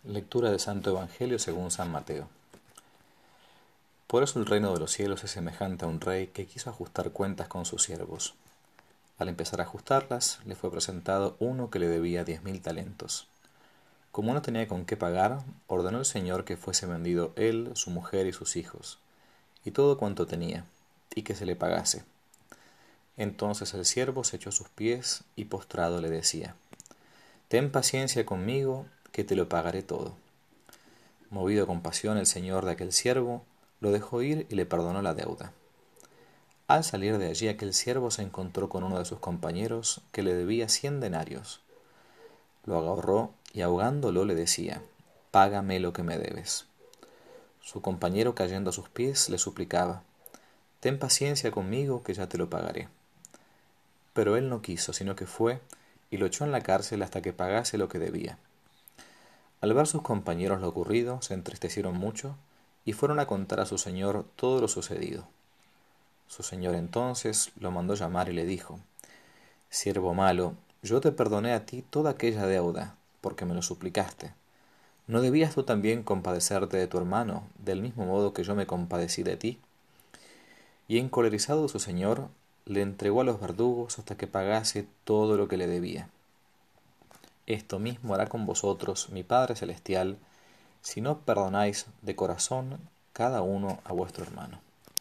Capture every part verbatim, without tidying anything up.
Lectura del Santo Evangelio según San Mateo. Por eso el reino de los cielos es semejante a un rey que quiso ajustar cuentas con sus siervos. Al empezar a ajustarlas, le fue presentado uno que le debía diez mil talentos. Como no tenía con qué pagar, ordenó el Señor que fuese vendido él, su mujer y sus hijos, y todo cuanto tenía, y que se le pagase. Entonces el siervo se echó a sus pies y postrado le decía: «Ten paciencia conmigo, que te lo pagaré todo». Movido a compasión, el señor de aquel siervo lo dejó ir y le perdonó la deuda. Al salir de allí, aquel siervo se encontró con uno de sus compañeros que le debía cien denarios. Lo agarró y ahogándolo le decía: «Págame lo que me debes». Su compañero, cayendo a sus pies, le suplicaba: «Ten paciencia conmigo, que ya te lo pagaré». Pero él no quiso, sino que fue y lo echó en la cárcel hasta que pagase lo que debía. Al ver sus compañeros lo ocurrido, se entristecieron mucho y fueron a contar a su señor todo lo sucedido. Su señor entonces lo mandó llamar y le dijo: «Siervo malo, yo te perdoné a ti toda aquella deuda, porque me lo suplicaste. ¿No debías tú también compadecerte de tu hermano, del mismo modo que yo me compadecí de ti?» Y encolerizado su señor, le entregó a los verdugos hasta que pagase todo lo que le debía. Esto mismo hará con vosotros mi Padre Celestial, si no perdonáis de corazón cada uno a vuestro hermano.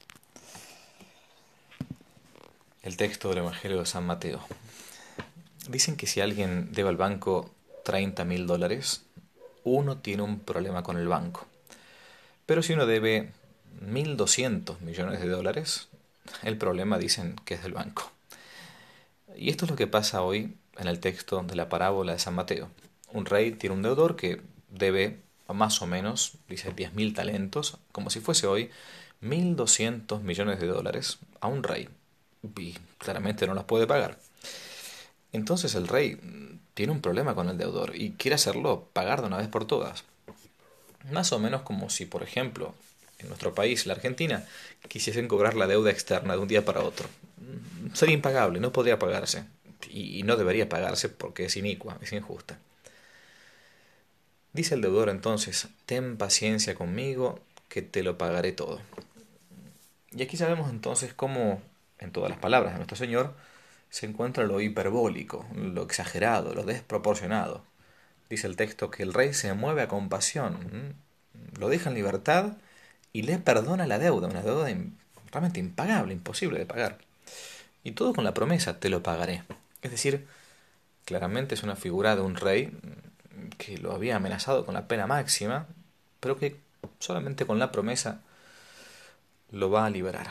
El texto del Evangelio de San Mateo. Dicen que si alguien debe al banco treinta mil dólares, uno tiene un problema con el banco. Pero si uno debe mil doscientos millones de dólares, el problema dicen que es del banco. Y esto es lo que pasa hoy en el texto de la parábola de San Mateo. Un rey tiene un deudor que debe más o menos, dice, diez mil talentos, como si fuese hoy mil doscientos millones de dólares a un rey. Y claramente no los puede pagar. Entonces el rey tiene un problema con el deudor y quiere hacerlo pagar de una vez por todas. Más o menos como si, por ejemplo, en nuestro país, la Argentina, quisiesen cobrar la deuda externa de un día para otro. Sería impagable, no podría pagarse. Y no debería pagarse porque es inicua, es injusta. Dice el deudor entonces: «Ten paciencia conmigo, que te lo pagaré todo». Y aquí sabemos entonces cómo, en todas las palabras de nuestro Señor, se encuentra lo hiperbólico, lo exagerado, lo desproporcionado. Dice el texto que el rey se mueve a compasión, lo deja en libertad y le perdona la deuda, una deuda realmente impagable, imposible de pagar. Y todo con la promesa: «Te lo pagaré». Es decir, claramente es una figura de un rey que lo había amenazado con la pena máxima, pero que solamente con la promesa lo va a liberar.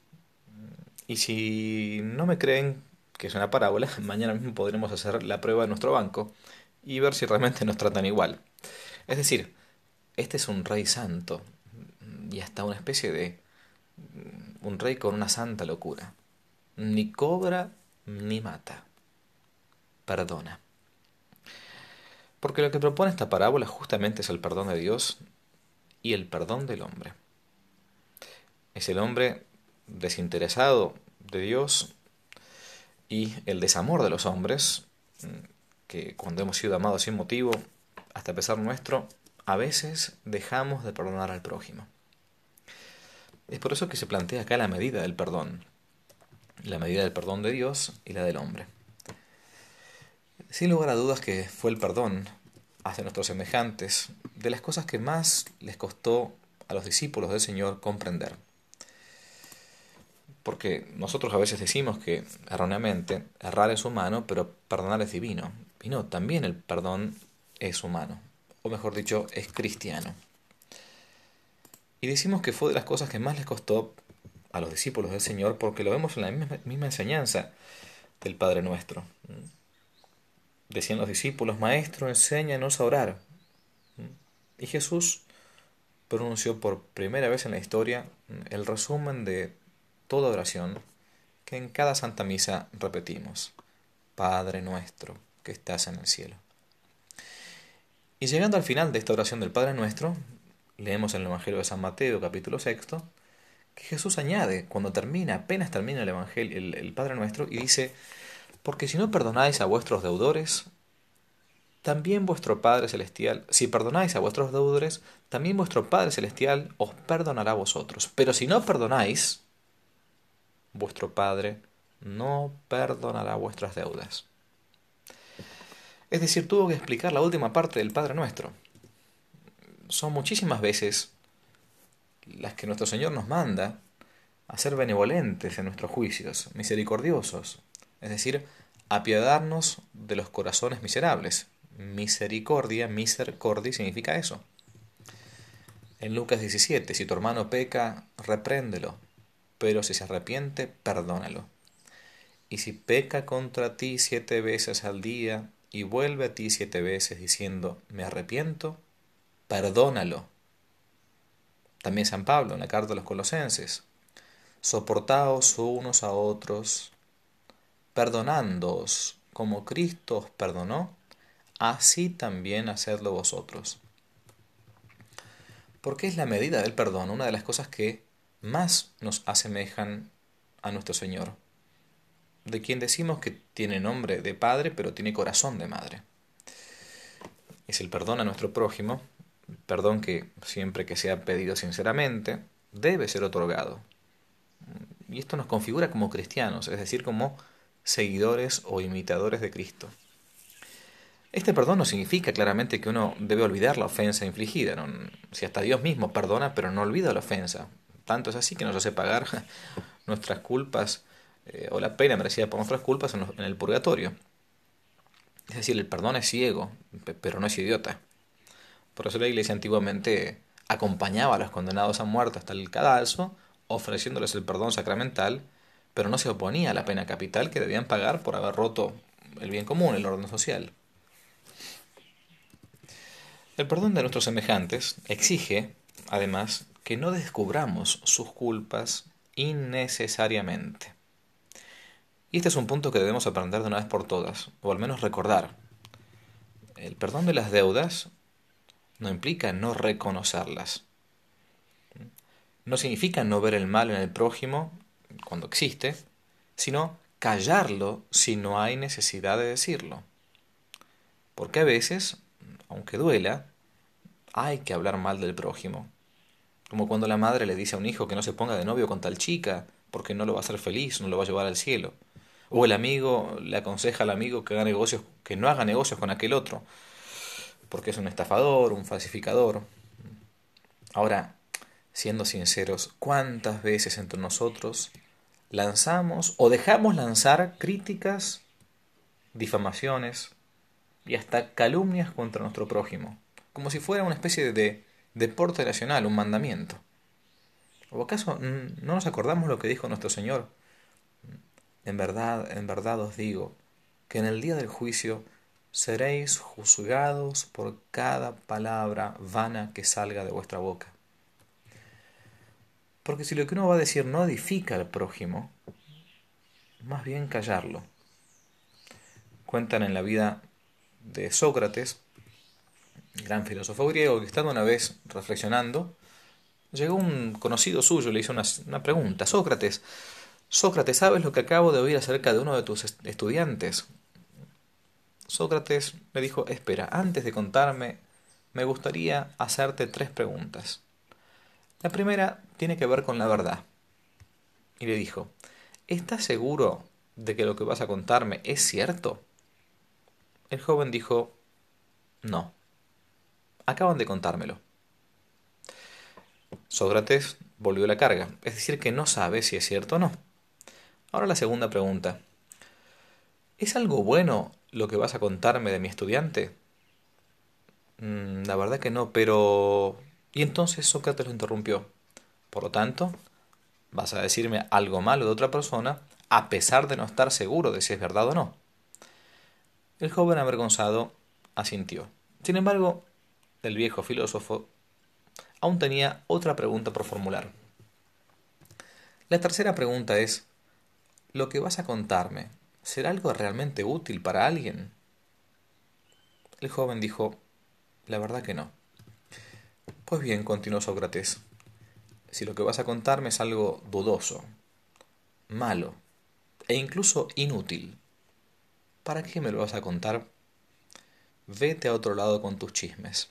Y si no me creen que es una parábola, mañana mismo podremos hacer la prueba en nuestro banco y ver si realmente nos tratan igual. Es decir, este es un rey santo y hasta una especie de un rey con una santa locura. Ni cobra ni mata. Perdona. Porque lo que propone esta parábola justamente es el perdón de Dios y el perdón del hombre. Es el hombre desinteresado de Dios y el desamor de los hombres, que cuando hemos sido amados sin motivo, hasta pesar nuestro, a veces dejamos de perdonar al prójimo. Es por eso que se plantea acá la medida del perdón, la medida del perdón de Dios y la del hombre. Sin lugar a dudas que fue el perdón hacia nuestros semejantes de las cosas que más les costó a los discípulos del Señor comprender. Porque nosotros a veces decimos que, erróneamente, errar es humano, pero perdonar es divino. Y no, también el perdón es humano, o mejor dicho, es cristiano. Y decimos que fue de las cosas que más les costó a los discípulos del Señor, porque lo vemos en la misma, misma enseñanza del Padre Nuestro. Decían los discípulos: «Maestro, enséñanos a orar». Y Jesús pronunció por primera vez en la historia el resumen de toda oración que en cada Santa Misa repetimos: «Padre nuestro que estás en el cielo». Y llegando al final de esta oración del Padre Nuestro, leemos en el Evangelio de San Mateo, capítulo sexto, que Jesús añade, cuando termina, apenas termina el Evangelio, el, el Padre Nuestro, y dice: «Porque si no perdonáis a vuestros deudores, también vuestro Padre Celestial, si perdonáis a vuestros deudores, también vuestro Padre Celestial os perdonará a vosotros. Pero si no perdonáis, vuestro Padre no perdonará vuestras deudas. Es decir, tuvo que explicar la última parte del Padre Nuestro. Son muchísimas veces las que nuestro Señor nos manda a ser benevolentes en nuestros juicios, misericordiosos, es decir, apiadarnos de los corazones miserables. Misericordia, misericordia significa eso. En Lucas diecisiete, si tu hermano peca, repréndelo, pero si se arrepiente, perdónalo. Y si peca contra ti siete veces al día y vuelve a ti siete veces diciendo, me arrepiento, perdónalo. También San Pablo en la carta a los Colosenses, soportaos unos a otros, perdonándoos como Cristo os perdonó, así también hacedlo vosotros. Porque es la medida del perdón una de las cosas que más nos asemejan a nuestro Señor, de quien decimos que tiene nombre de Padre, pero tiene corazón de Madre. Es el perdón a nuestro prójimo, perdón que siempre que sea pedido sinceramente, debe ser otorgado. Y esto nos configura como cristianos, es decir, como seguidores o imitadores de Cristo. Este perdón no significa claramente que uno debe olvidar la ofensa infligida, ¿no? Si hasta Dios mismo perdona, pero no olvida la ofensa. Tanto es así que nos hace pagar nuestras culpas eh, o la pena merecida por nuestras culpas en, los, en el purgatorio. Es decir, el perdón es ciego, pero no es idiota. Por eso la Iglesia antiguamente acompañaba a los condenados a muerte hasta el cadalso, ofreciéndoles el perdón sacramental, pero no se oponía a la pena capital que debían pagar por haber roto el bien común, el orden social. El perdón de nuestros semejantes exige, además, que no descubramos sus culpas innecesariamente. Y este es un punto que debemos aprender de una vez por todas, o al menos recordar. El perdón de las deudas no implica no reconocerlas. No significa no ver el mal en el prójimo cuando existe, sino callarlo si no hay necesidad de decirlo. Porque a veces, aunque duela, hay que hablar mal del prójimo. Como cuando la madre le dice a un hijo que no se ponga de novio con tal chica, porque no lo va a hacer feliz, no lo va a llevar al cielo. O el amigo le aconseja al amigo que haga negocios, que no haga negocios con aquel otro, porque es un estafador, un falsificador. Ahora, siendo sinceros, ¿cuántas veces entre nosotros lanzamos o dejamos lanzar críticas, difamaciones y hasta calumnias contra nuestro prójimo? Como si fuera una especie de deporte nacional, un mandamiento. ¿O acaso no nos acordamos lo que dijo nuestro Señor? En verdad, en verdad os digo, que en el día del juicio seréis juzgados por cada palabra vana que salga de vuestra boca. Porque si lo que uno va a decir no edifica al prójimo, más bien callarlo. Cuentan en la vida de Sócrates, gran filósofo griego, que estando una vez reflexionando, llegó un conocido suyo y le hizo una, una pregunta. Sócrates, Sócrates, ¿sabes lo que acabo de oír acerca de uno de tus estudiantes? Sócrates le dijo, espera, antes de contarme, me gustaría hacerte tres preguntas. La primera tiene que ver con la verdad. Y le dijo, ¿estás seguro de que lo que vas a contarme es cierto? El joven dijo, no, acaban de contármelo. Sócrates volvió la carga, es decir, que no sabe si es cierto o no. Ahora la segunda pregunta. ¿Es algo bueno lo que vas a contarme de mi estudiante? Mm, la verdad que no, pero... Y entonces Sócrates lo interrumpió. Por lo tanto, vas a decirme algo malo de otra persona a pesar de no estar seguro de si es verdad o no. El joven avergonzado asintió. Sin embargo, el viejo filósofo aún tenía otra pregunta por formular. La tercera pregunta es, ¿lo que vas a contarme será algo realmente útil para alguien? El joven dijo, la verdad que no. Pues bien, continuó Sócrates, si lo que vas a contarme es algo dudoso, malo e incluso inútil, ¿para qué me lo vas a contar? vete a otro lado con tus chismes.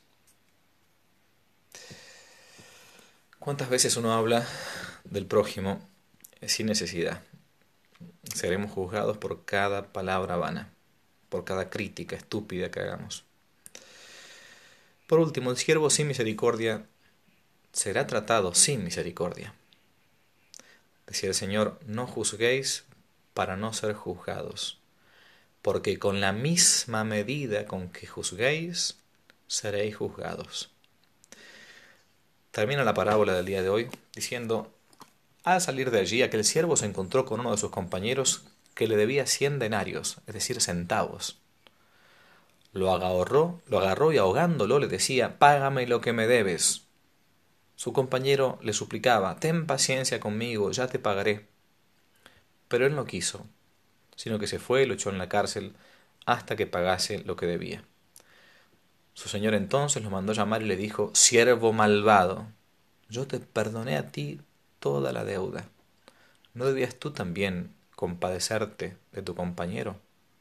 ¿Cuántas veces uno habla del prójimo sin necesidad? Seremos juzgados por cada palabra vana, por cada crítica estúpida que hagamos. Por último, el siervo sin misericordia será tratado sin misericordia. Decía el Señor, no juzguéis para no ser juzgados, porque con la misma medida con que juzguéis, seréis juzgados. Termina la parábola del día de hoy diciendo, al salir de allí, aquel siervo se encontró con uno de sus compañeros que le debía cien denarios, es decir, centavos. Lo agarró, lo agarró y ahogándolo le decía, págame lo que me debes. Su compañero le suplicaba, ten paciencia conmigo, ya te pagaré. Pero él no quiso, sino que se fue y lo echó en la cárcel hasta que pagase lo que debía. Su señor entonces lo mandó llamar y le dijo, siervo malvado, yo te perdoné a ti toda la deuda. ¿No debías tú también compadecerte de tu compañero?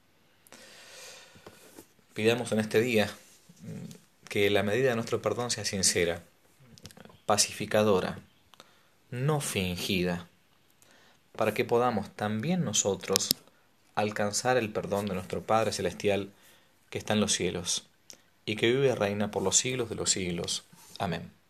Pidamos en este día que la medida de nuestro perdón sea sincera, pacificadora, no fingida, para que podamos también nosotros alcanzar el perdón de nuestro Padre Celestial que está en los cielos y que vive y reina por los siglos de los siglos. Amén.